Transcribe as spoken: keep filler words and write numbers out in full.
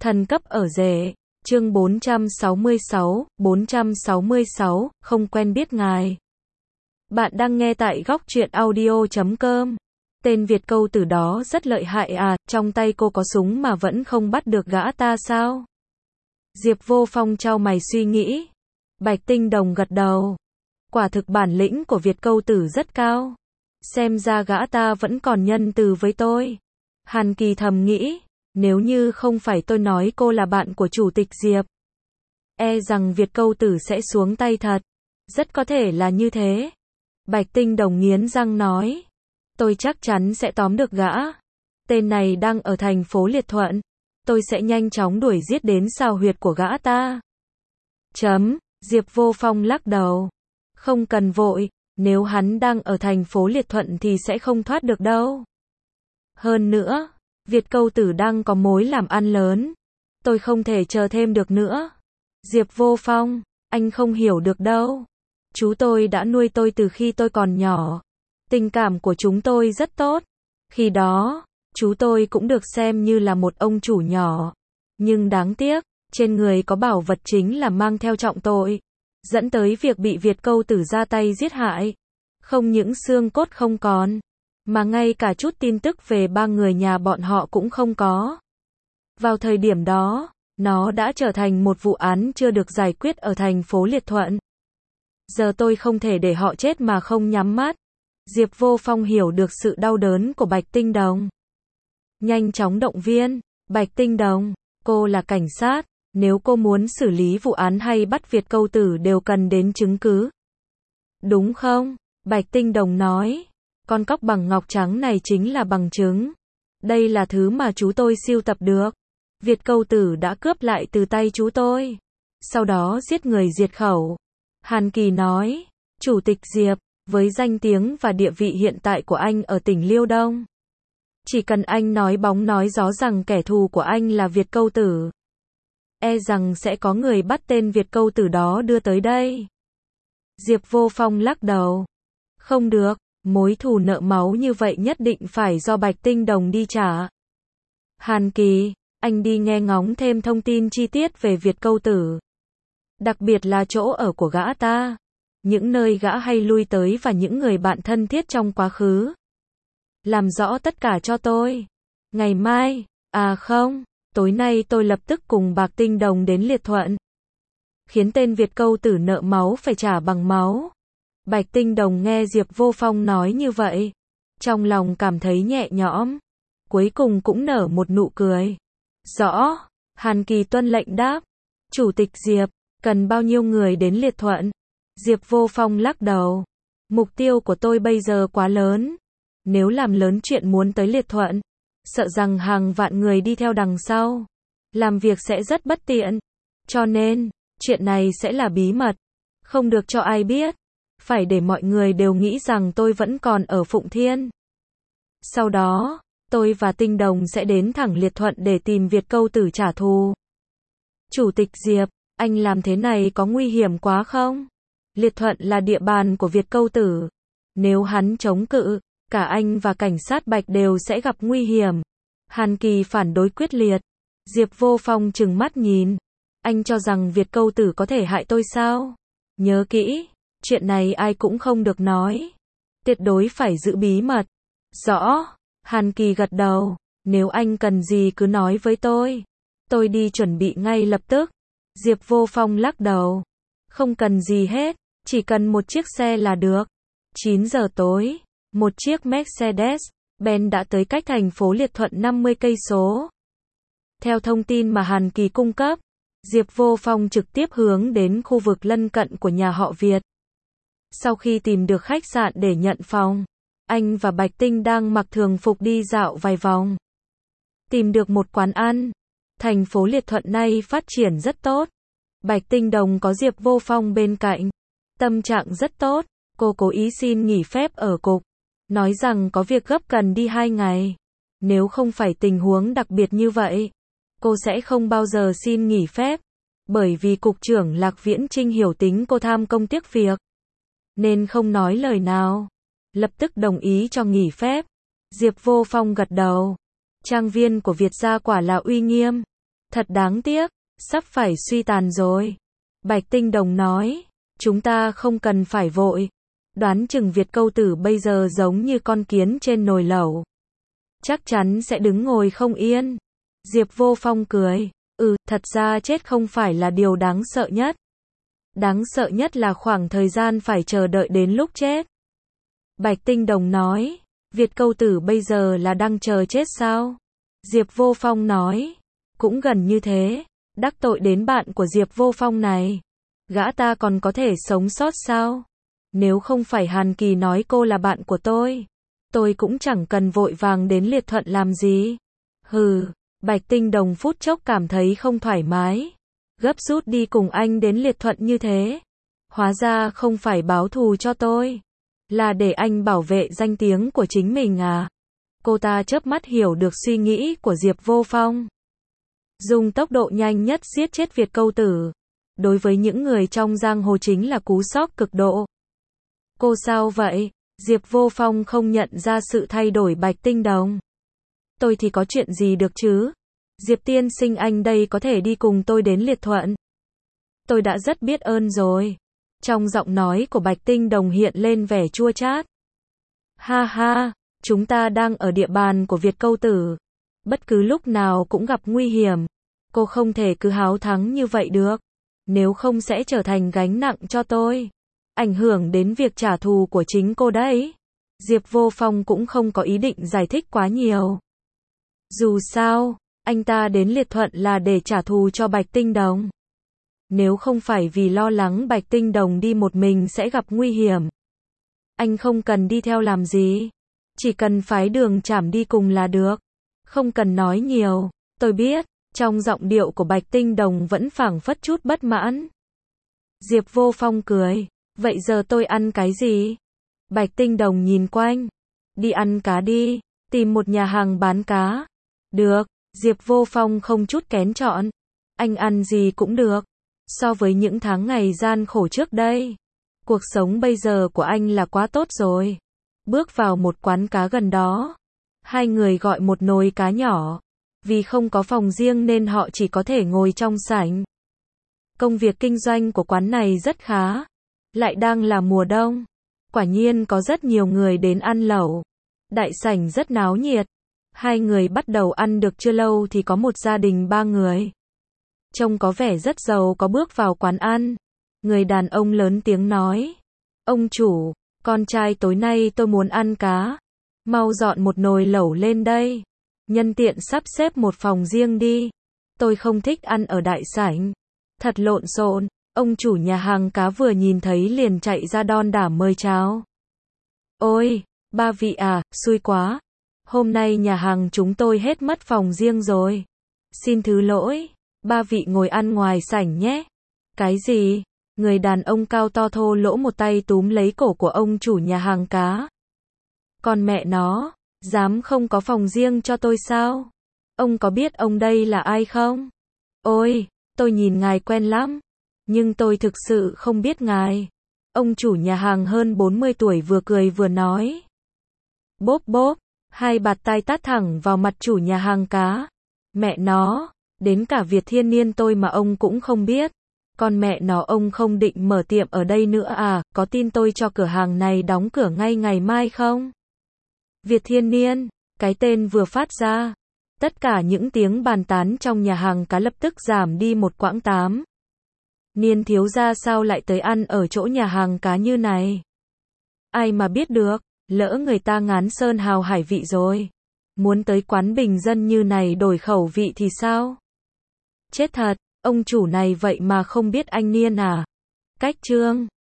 Thần cấp ở rể, chương bốn trăm sáu mươi sáu, bốn trăm sáu mươi sáu, không quen biết ngài. Bạn đang nghe tại góc truyện audio chấm com. Tên Việt câu tử đó rất lợi hại à, trong tay cô có súng mà vẫn không bắt được gã ta sao? Diệp Vô Phong chau mày suy nghĩ. Bạch Tinh Đồng gật đầu. Quả thực bản lĩnh của Việt câu tử rất cao. Xem ra gã ta vẫn còn nhân từ với tôi. Hàn Kỳ thầm nghĩ. Nếu như không phải tôi nói cô là bạn của chủ tịch Diệp, e rằng Việt câu tử sẽ xuống tay thật. Rất có thể là như thế. Bạch Tinh Đồng nghiến răng nói. Tôi chắc chắn sẽ tóm được gã. Tên này đang ở thành phố Liệt Thuận. Tôi sẽ nhanh chóng đuổi giết đến sao huyệt của gã ta. Chấm, Diệp Vô Phong lắc đầu. Không cần vội, nếu hắn đang ở thành phố Liệt Thuận thì sẽ không thoát được đâu. Hơn nữa, Việt câu tử đang có mối làm ăn lớn. Tôi không thể chờ thêm được nữa. Diệp Vô Phong, anh không hiểu được đâu. Chú tôi đã nuôi tôi từ khi tôi còn nhỏ. Tình cảm của chúng tôi rất tốt. Khi đó, chú tôi cũng được xem như là một ông chủ nhỏ. Nhưng đáng tiếc, trên người có bảo vật chính là mang theo trọng tội. Dẫn tới việc bị Việt câu tử ra tay giết hại. Không những xương cốt không còn, mà ngay cả chút tin tức về ba người nhà bọn họ cũng không có. Vào thời điểm đó, nó đã trở thành một vụ án chưa được giải quyết ở thành phố Liệt Thuận. Giờ tôi không thể để họ chết mà không nhắm mắt. Diệp Vô Phong hiểu được sự đau đớn của Bạch Tinh Đồng. Nhanh chóng động viên. Bạch Tinh Đồng, cô là cảnh sát. Nếu cô muốn xử lý vụ án hay bắt Việt câu tử đều cần đến chứng cứ. Đúng không? Bạch Tinh Đồng nói. Con cóc bằng ngọc trắng này chính là bằng chứng. Đây là thứ mà chú tôi sưu tập được. Việt câu tử đã cướp lại từ tay chú tôi. Sau đó giết người diệt khẩu. Hàn Kỳ nói. Chủ tịch Diệp, với danh tiếng và địa vị hiện tại của anh ở tỉnh Liêu Đông, chỉ cần anh nói bóng nói gió rằng kẻ thù của anh là Việt câu tử, e rằng sẽ có người bắt tên Việt câu tử đó đưa tới đây. Diệp Vô Phong lắc đầu. Không được, mối thù nợ máu như vậy nhất định phải do Bạch Tinh Đồng đi trả. Hàn Kỳ, anh đi nghe ngóng thêm thông tin chi tiết về Việt câu tử. Đặc biệt là chỗ ở của gã ta. Những nơi gã hay lui tới và những người bạn thân thiết trong quá khứ. Làm rõ tất cả cho tôi. Ngày mai, à không, tối nay tôi lập tức cùng Bạch Tinh Đồng đến Liệt Thuận. Khiến tên Việt câu tử nợ máu phải trả bằng máu. Bạch Tinh Đồng nghe Diệp Vô Phong nói như vậy. Trong lòng cảm thấy nhẹ nhõm. Cuối cùng cũng nở một nụ cười. Rõ, Hàn Kỳ tuân lệnh đáp. Chủ tịch Diệp, cần bao nhiêu người đến Liệt Thuận? Diệp Vô Phong lắc đầu. Mục tiêu của tôi bây giờ quá lớn. Nếu làm lớn chuyện muốn tới Liệt Thuận, sợ rằng hàng vạn người đi theo đằng sau. Làm việc sẽ rất bất tiện. Cho nên, chuyện này sẽ là bí mật. Không được cho ai biết. Phải để mọi người đều nghĩ rằng tôi vẫn còn ở Phụng Thiên. Sau đó, tôi và Tinh Đồng sẽ đến thẳng Liệt Thuận để tìm Việt câu tử trả thù. Chủ tịch Diệp, anh làm thế này có nguy hiểm quá không? Liệt Thuận là địa bàn của Việt câu tử. Nếu hắn chống cự, cả anh và cảnh sát Bạch đều sẽ gặp nguy hiểm. Hàn Kỳ phản đối quyết liệt. Diệp Vô Phong trừng mắt nhìn. Anh cho rằng Việt câu tử có thể hại tôi sao? Nhớ kỹ, chuyện này ai cũng không được nói. Tuyệt đối phải giữ bí mật. Rõ, Hàn Kỳ gật đầu. Nếu anh cần gì cứ nói với tôi. Tôi đi chuẩn bị ngay lập tức. Diệp Vô Phong lắc đầu. Không cần gì hết, chỉ cần một chiếc xe là được. chín giờ tối, một chiếc Mercedes-Benz đã tới cách thành phố Liệt Thuận năm mươi cây số. Theo thông tin mà Hàn Kỳ cung cấp, Diệp Vô Phong trực tiếp hướng đến khu vực lân cận của nhà họ Việt. Sau khi tìm được khách sạn để nhận phòng, anh và Bạch Tinh đang mặc thường phục đi dạo vài vòng. Tìm được một quán ăn. Thành phố Liệt Thuận nay phát triển rất tốt. Bạch Tinh Đồng có Diệp Vô Phong bên cạnh. Tâm trạng rất tốt. Cô cố ý xin nghỉ phép ở cục. Nói rằng có việc gấp cần đi hai ngày. Nếu không phải tình huống đặc biệt như vậy, cô sẽ không bao giờ xin nghỉ phép. Bởi vì cục trưởng Lạc Viễn Trinh hiểu tính cô tham công tiếc việc, nên không nói lời nào. Lập tức đồng ý cho nghỉ phép. Diệp Vô Phong gật đầu. Trang viên của Việt gia quả là uy nghiêm. Thật đáng tiếc, sắp phải suy tàn rồi. Bạch Tinh Đồng nói, chúng ta không cần phải vội. Đoán chừng Việt Câu Tử bây giờ giống như con kiến trên nồi lẩu. Chắc chắn sẽ đứng ngồi không yên. Diệp Vô Phong cười, ừ, thật ra chết không phải là điều đáng sợ nhất. Đáng sợ nhất là khoảng thời gian phải chờ đợi đến lúc chết. Bạch Tinh Đồng nói, Việt Câu Tử bây giờ là đang chờ chết sao? Diệp Vô Phong nói, cũng gần như thế, đắc tội đến bạn của Diệp Vô Phong này. Gã ta còn có thể sống sót sao? Nếu không phải Hàn Kỳ nói cô là bạn của tôi, tôi cũng chẳng cần vội vàng đến Liệt Thuận làm gì. Hừ, Bạch Tinh Đồng phút chốc cảm thấy không thoải mái. Gấp rút đi cùng anh đến Liệt Thuận như thế. Hóa ra không phải báo thù cho tôi, là để anh bảo vệ danh tiếng của chính mình à? Cô ta chớp mắt hiểu được suy nghĩ của Diệp Vô Phong. Dùng tốc độ nhanh nhất giết chết Việt Câu Tử, đối với những người trong giang hồ chính là cú sốc cực độ. Cô sao vậy? Diệp Vô Phong không nhận ra sự thay đổi Bạch Tinh Đồng. Tôi thì có chuyện gì được chứ? Diệp tiên sinh anh đây có thể đi cùng tôi đến Liệt Thuận. Tôi đã rất biết ơn rồi. Trong giọng nói của Bạch Tinh Đồng hiện lên vẻ chua chát. Ha ha, chúng ta đang ở địa bàn của Việt Câu Tử. Bất cứ lúc nào cũng gặp nguy hiểm. Cô không thể cứ háo thắng như vậy được. Nếu không sẽ trở thành gánh nặng cho tôi. Ảnh hưởng đến việc trả thù của chính cô đấy. Diệp Vô Phong cũng không có ý định giải thích quá nhiều. Dù sao, anh ta đến Liệt Thuận là để trả thù cho Bạch Tinh Đồng. Nếu không phải vì lo lắng Bạch Tinh Đồng đi một mình sẽ gặp nguy hiểm, anh không cần đi theo làm gì. Chỉ cần phái Đường Trảm đi cùng là được. Không cần nói nhiều, tôi biết. Trong giọng điệu của Bạch Tinh Đồng vẫn phảng phất chút bất mãn. Diệp Vô Phong cười, vậy giờ tôi ăn cái gì? Bạch Tinh Đồng nhìn quanh. Đi ăn cá đi, tìm một nhà hàng bán cá. Được, Diệp Vô Phong không chút kén chọn. Anh ăn gì cũng được. So với những tháng ngày gian khổ trước đây, cuộc sống bây giờ của anh là quá tốt rồi. Bước vào một quán cá gần đó, hai người gọi một nồi cá nhỏ. Vì không có phòng riêng nên họ chỉ có thể ngồi trong sảnh. Công việc kinh doanh của quán này rất khá. Lại đang là mùa đông. Quả nhiên có rất nhiều người đến ăn lẩu. Đại sảnh rất náo nhiệt. Hai người bắt đầu ăn được chưa lâu thì có một gia đình ba người. Trông có vẻ rất giàu có bước vào quán ăn. Người đàn ông lớn tiếng nói. Ông chủ, con trai tối nay tôi muốn ăn cá. Mau dọn một nồi lẩu lên đây. Nhân tiện sắp xếp một phòng riêng đi. Tôi không thích ăn ở đại sảnh. Thật lộn xộn. Ông chủ nhà hàng cá vừa nhìn thấy liền chạy ra đon đả mời chào. Ôi, ba vị à, xui quá. Hôm nay nhà hàng chúng tôi hết mất phòng riêng rồi. Xin thứ lỗi, ba vị ngồi ăn ngoài sảnh nhé. Cái gì? Người đàn ông cao to thô lỗ một tay túm lấy cổ của ông chủ nhà hàng cá. Còn mẹ nó, dám không có phòng riêng cho tôi sao? Ông có biết ông đây là ai không? Ôi, tôi nhìn ngài quen lắm. Nhưng tôi thực sự không biết ngài. Ông chủ nhà hàng hơn bốn mươi tuổi vừa cười vừa nói. Bốp bốp, hai bạt tai tát thẳng vào mặt chủ nhà hàng cá. Mẹ nó, đến cả Việt Thiên Niên tôi mà ông cũng không biết. Con mẹ nó ông không định mở tiệm ở đây nữa à, có tin tôi cho cửa hàng này đóng cửa ngay ngày mai không? Việt Thiên Niên, cái tên vừa phát ra. Tất cả những tiếng bàn tán trong nhà hàng cá lập tức giảm đi một quãng tám. Niên thiếu gia sao lại tới ăn ở chỗ nhà hàng cá như này? Ai mà biết được, lỡ người ta ngán sơn hào hải vị rồi. Muốn tới quán bình dân như này đổi khẩu vị thì sao? Chết thật, ông chủ này vậy mà không biết anh Niên à? Cách chương